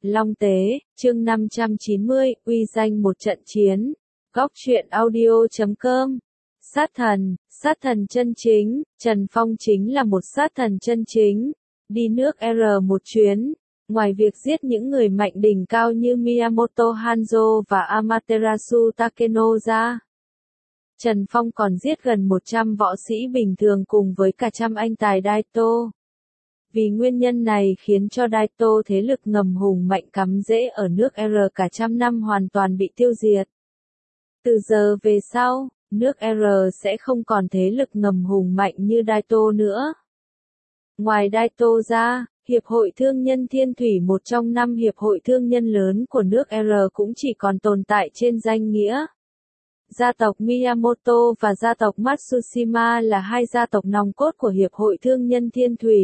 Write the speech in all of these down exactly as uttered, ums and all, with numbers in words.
Long Tế, chương năm trăm chín mươi, uy danh một trận chiến. Góc truyện audio chấm com. Sát thần, sát thần chân chính, Trần Phong chính là một sát thần chân chính. Đi nước R một chuyến, ngoài việc giết những người mạnh đỉnh cao như Miyamoto Hanzo và Amaterasu Takeno ra, Trần Phong còn giết gần một trăm võ sĩ bình thường cùng với cả trăm anh tài Daito. Vì nguyên nhân này khiến cho Daito thế lực ngầm hùng mạnh cắm rễ ở nước R cả trăm năm hoàn toàn bị tiêu diệt. Từ giờ về sau, nước R sẽ không còn thế lực ngầm hùng mạnh như Daito nữa. Ngoài Daito ra, Hiệp hội Thương nhân Thiên Thủy, một trong năm hiệp hội thương nhân lớn của nước R, cũng chỉ còn tồn tại trên danh nghĩa. Gia tộc Miyamoto và gia tộc Matsushima là hai gia tộc nòng cốt của Hiệp hội Thương nhân Thiên Thủy,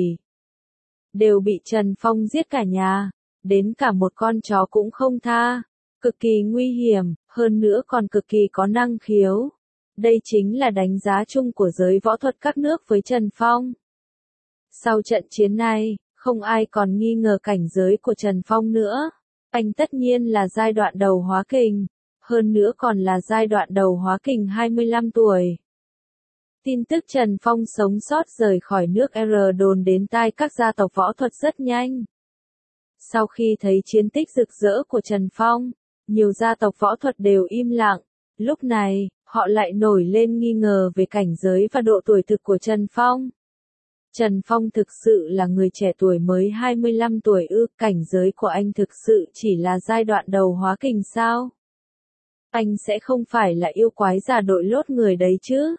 đều bị Trần Phong giết cả nhà, đến cả một con chó cũng không tha, cực kỳ nguy hiểm, hơn nữa còn cực kỳ có năng khiếu. Đây chính là đánh giá chung của giới võ thuật các nước với Trần Phong. Sau trận chiến này, không ai còn nghi ngờ cảnh giới của Trần Phong nữa. Anh tất nhiên là giai đoạn đầu hóa kình, hơn nữa còn là giai đoạn đầu hóa kình hai mươi lăm tuổi. Tin tức Trần Phong sống sót rời khỏi nước R đồn đến tai các gia tộc võ thuật rất nhanh. Sau khi thấy chiến tích rực rỡ của Trần Phong, nhiều gia tộc võ thuật đều im lặng. Lúc này, họ lại nổi lên nghi ngờ về cảnh giới và độ tuổi thực của Trần Phong. Trần Phong thực sự là người trẻ tuổi mới hai mươi lăm tuổi ư? Cảnh giới của anh thực sự chỉ là giai đoạn đầu hóa kình sao? Anh sẽ không phải là yêu quái già đội lốt người đấy chứ?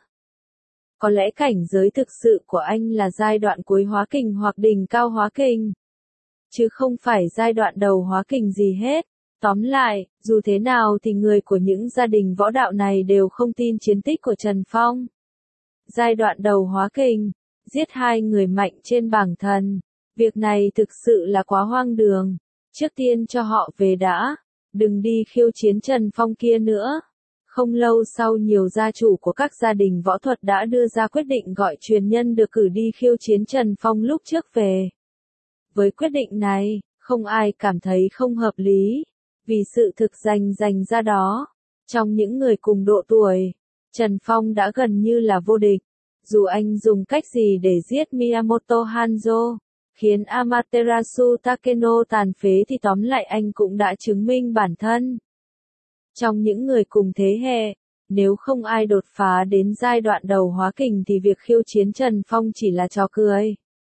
Có lẽ cảnh giới thực sự của anh là giai đoạn cuối hóa kình hoặc đỉnh cao hóa kình, chứ không phải giai đoạn đầu hóa kình gì hết. Tóm lại, dù thế nào thì người của những gia đình võ đạo này đều không tin chiến tích của Trần Phong. Giai đoạn đầu hóa kình, giết hai người mạnh trên bảng thần, việc này thực sự là quá hoang đường. Trước tiên cho họ về đã, đừng đi khiêu chiến Trần Phong kia nữa. Không lâu sau, nhiều gia chủ của các gia đình võ thuật đã đưa ra quyết định gọi truyền nhân được cử đi khiêu chiến Trần Phong lúc trước về. Với quyết định này, không ai cảm thấy không hợp lý, vì sự thực danh dành ra đó. Trong những người cùng độ tuổi, Trần Phong đã gần như là vô địch. Dù anh dùng cách gì để giết Miyamoto Hanzo, khiến Amaterasu Takeno tàn phế, thì tóm lại anh cũng đã chứng minh bản thân. Trong những người cùng thế hệ, nếu không ai đột phá đến giai đoạn đầu hóa kình thì việc khiêu chiến Trần Phong chỉ là trò cười.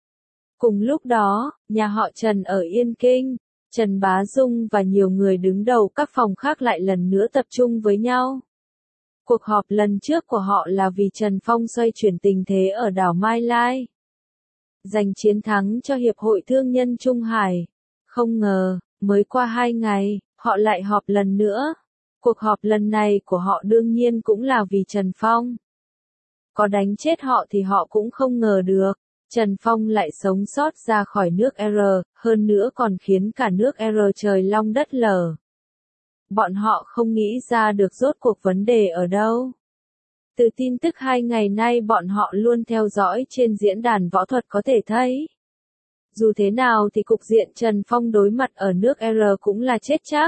Cùng lúc đó, nhà họ Trần ở Yên Kinh, Trần Bá Dung và nhiều người đứng đầu các phòng khác lại lần nữa tập trung với nhau. Cuộc họp lần trước của họ là vì Trần Phong xoay chuyển tình thế ở đảo Mai Lai, giành chiến thắng cho Hiệp hội Thương nhân Trung Hải. Không ngờ, mới qua hai ngày, họ lại họp lần nữa. Cuộc họp lần này của họ đương nhiên cũng là vì Trần Phong. Có đánh chết họ thì họ cũng không ngờ được, Trần Phong lại sống sót ra khỏi nước R, hơn nữa còn khiến cả nước R trời long đất lở. Bọn họ không nghĩ ra được rốt cuộc vấn đề ở đâu. Từ tin tức hai ngày nay bọn họ luôn theo dõi trên diễn đàn võ thuật có thể thấy. Dù thế nào thì cục diện Trần Phong đối mặt ở nước R cũng là chết chắc.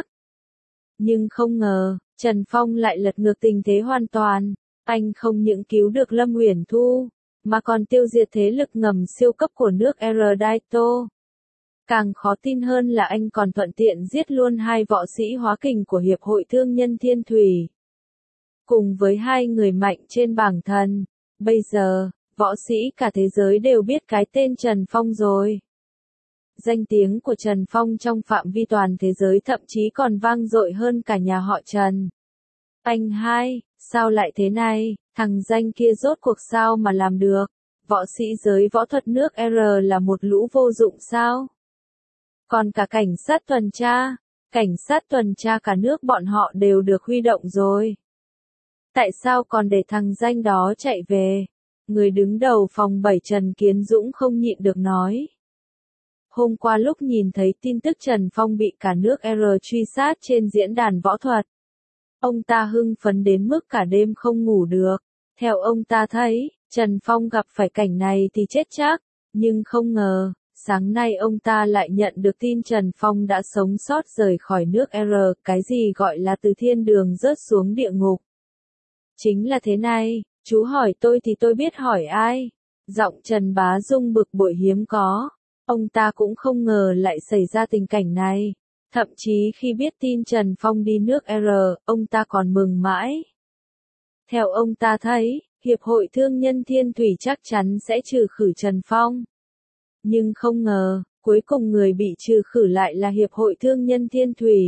Nhưng không ngờ, Trần Phong lại lật ngược tình thế hoàn toàn. Anh không những cứu được Lâm Uyển Thu, mà còn tiêu diệt thế lực ngầm siêu cấp của nước R Daito. Càng khó tin hơn là anh còn thuận tiện giết luôn hai võ sĩ hóa kình của Hiệp hội Thương nhân Thiên Thủy, cùng với hai người mạnh trên bảng thần. Bây giờ, võ sĩ cả thế giới đều biết cái tên Trần Phong rồi. Danh tiếng của Trần Phong trong phạm vi toàn thế giới thậm chí còn vang dội hơn cả nhà họ Trần. Anh hai, sao lại thế này, thằng danh kia rốt cuộc sao mà làm được? Võ sĩ giới võ thuật nước R là một lũ vô dụng sao? Còn cả cảnh sát tuần tra, cảnh sát tuần tra cả nước bọn họ đều được huy động rồi. Tại sao còn để thằng danh đó chạy về? Người đứng đầu phòng bảy Trần Kiến Dũng không nhịn được nói. Hôm qua lúc nhìn thấy tin tức Trần Phong bị cả nước R truy sát trên diễn đàn võ thuật, ông ta hưng phấn đến mức cả đêm không ngủ được. Theo ông ta thấy, Trần Phong gặp phải cảnh này thì chết chắc, nhưng không ngờ, Sáng nay ông ta lại nhận được tin Trần Phong đã sống sót rời khỏi nước R, cái gì gọi là từ thiên đường rớt xuống địa ngục. Chính là thế này, chú hỏi tôi thì tôi biết hỏi ai. Giọng Trần Bá Dung bực bội hiếm có. Ông ta cũng không ngờ lại xảy ra tình cảnh này. Thậm chí khi biết tin Trần Phong đi nước R, ông ta còn mừng mãi. Theo ông ta thấy, Hiệp hội Thương nhân Thiên Thủy chắc chắn sẽ trừ khử Trần Phong. Nhưng không ngờ, cuối cùng người bị trừ khử lại là Hiệp hội Thương nhân Thiên Thủy.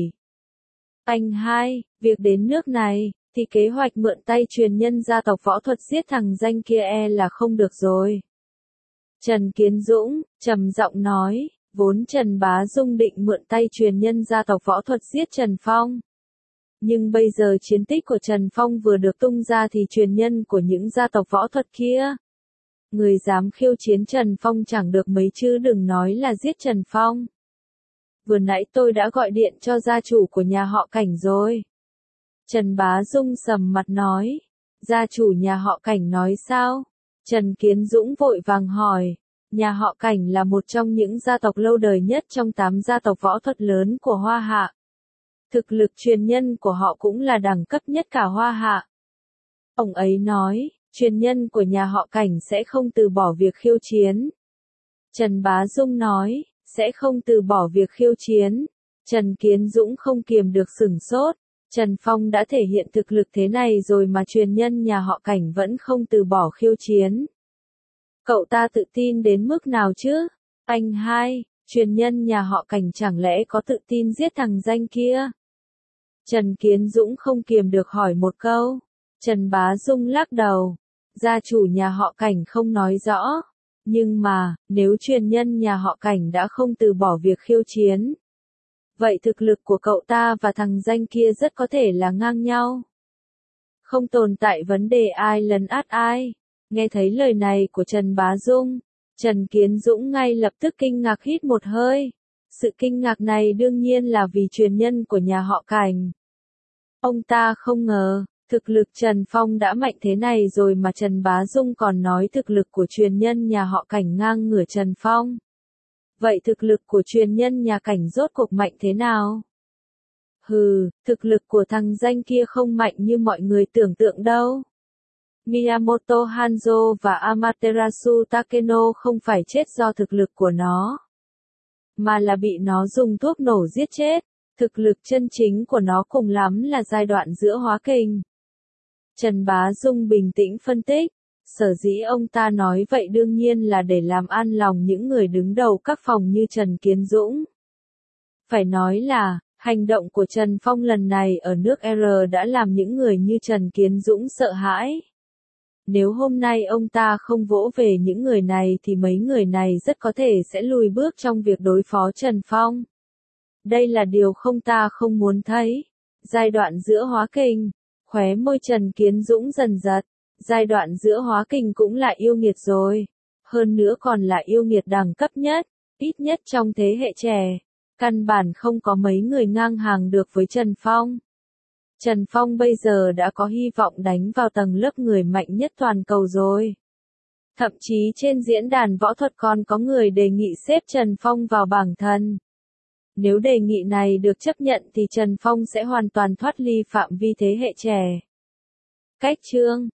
Anh hai, việc đến nước này, thì kế hoạch mượn tay truyền nhân gia tộc võ thuật giết thằng danh kia e là không được rồi. Trần Kiến Dũng, trầm giọng nói, vốn Trần Bá Dung định mượn tay truyền nhân gia tộc võ thuật giết Trần Phong. Nhưng bây giờ chiến tích của Trần Phong vừa được tung ra thì truyền nhân của những gia tộc võ thuật kia. Người dám khiêu chiến Trần Phong chẳng được mấy chứ đừng nói là giết Trần Phong. Vừa nãy tôi đã gọi điện cho gia chủ của nhà họ Cảnh rồi. Trần Bá Dung sầm mặt nói. Gia chủ nhà họ Cảnh nói sao? Trần Kiến Dũng vội vàng hỏi. Nhà họ Cảnh là một trong những gia tộc lâu đời nhất trong tám gia tộc võ thuật lớn của Hoa Hạ. Thực lực truyền nhân của họ cũng là đẳng cấp nhất cả Hoa Hạ. Ông ấy nói, truyền nhân của nhà họ Cảnh sẽ không từ bỏ việc khiêu chiến. Trần Bá Dung nói, sẽ không từ bỏ việc khiêu chiến. Trần Kiến Dũng không kiềm được sửng sốt. Trần Phong đã thể hiện thực lực thế này rồi mà truyền nhân nhà họ Cảnh vẫn không từ bỏ khiêu chiến. Cậu ta tự tin đến mức nào chứ? Anh hai, truyền nhân nhà họ Cảnh chẳng lẽ có tự tin giết thằng danh kia? Trần Kiến Dũng không kiềm được hỏi một câu. Trần Bá Dung lắc đầu. Gia chủ nhà họ Cảnh không nói rõ. Nhưng mà, nếu truyền nhân nhà họ Cảnh đã không từ bỏ việc khiêu chiến, vậy thực lực của cậu ta và thằng danh kia rất có thể là ngang nhau. Không tồn tại vấn đề ai lấn át ai. Nghe thấy lời này của Trần Bá Dung, Trần Kiến Dũng ngay lập tức kinh ngạc hít một hơi. Sự kinh ngạc này đương nhiên là vì truyền nhân của nhà họ Cảnh. Ông ta không ngờ, thực lực Trần Phong đã mạnh thế này rồi mà Trần Bá Dung còn nói thực lực của truyền nhân nhà họ Cảnh ngang ngửa Trần Phong. Vậy thực lực của truyền nhân nhà Cảnh rốt cuộc mạnh thế nào? Hừ, thực lực của thằng danh kia không mạnh như mọi người tưởng tượng đâu. Miyamoto Hanzo và Amaterasu Takeno không phải chết do thực lực của nó, mà là bị nó dùng thuốc nổ giết chết. Thực lực chân chính của nó cùng lắm là giai đoạn giữa hóa kình. Trần Bá Dung bình tĩnh phân tích. Sở dĩ ông ta nói vậy đương nhiên là để làm an lòng những người đứng đầu các phòng như Trần Kiến Dũng. Phải nói là, hành động của Trần Phong lần này ở nước R đã làm những người như Trần Kiến Dũng sợ hãi. Nếu hôm nay ông ta không vỗ về những người này thì mấy người này rất có thể sẽ lùi bước trong việc đối phó Trần Phong. Đây là điều không ta không muốn thấy. Giai đoạn giữa hóa kình, khóe môi Trần Kiến Dũng dần giật. Giai đoạn giữa hóa kình cũng là yêu nghiệt rồi. Hơn nữa còn là yêu nghiệt đẳng cấp nhất, ít nhất trong thế hệ trẻ. Căn bản không có mấy người ngang hàng được với Trần Phong. Trần Phong bây giờ đã có hy vọng đánh vào tầng lớp người mạnh nhất toàn cầu rồi. Thậm chí trên diễn đàn võ thuật còn có người đề nghị xếp Trần Phong vào bảng thần. Nếu đề nghị này được chấp nhận thì Trần Phong sẽ hoàn toàn thoát ly phạm vi thế hệ trẻ. Cách chương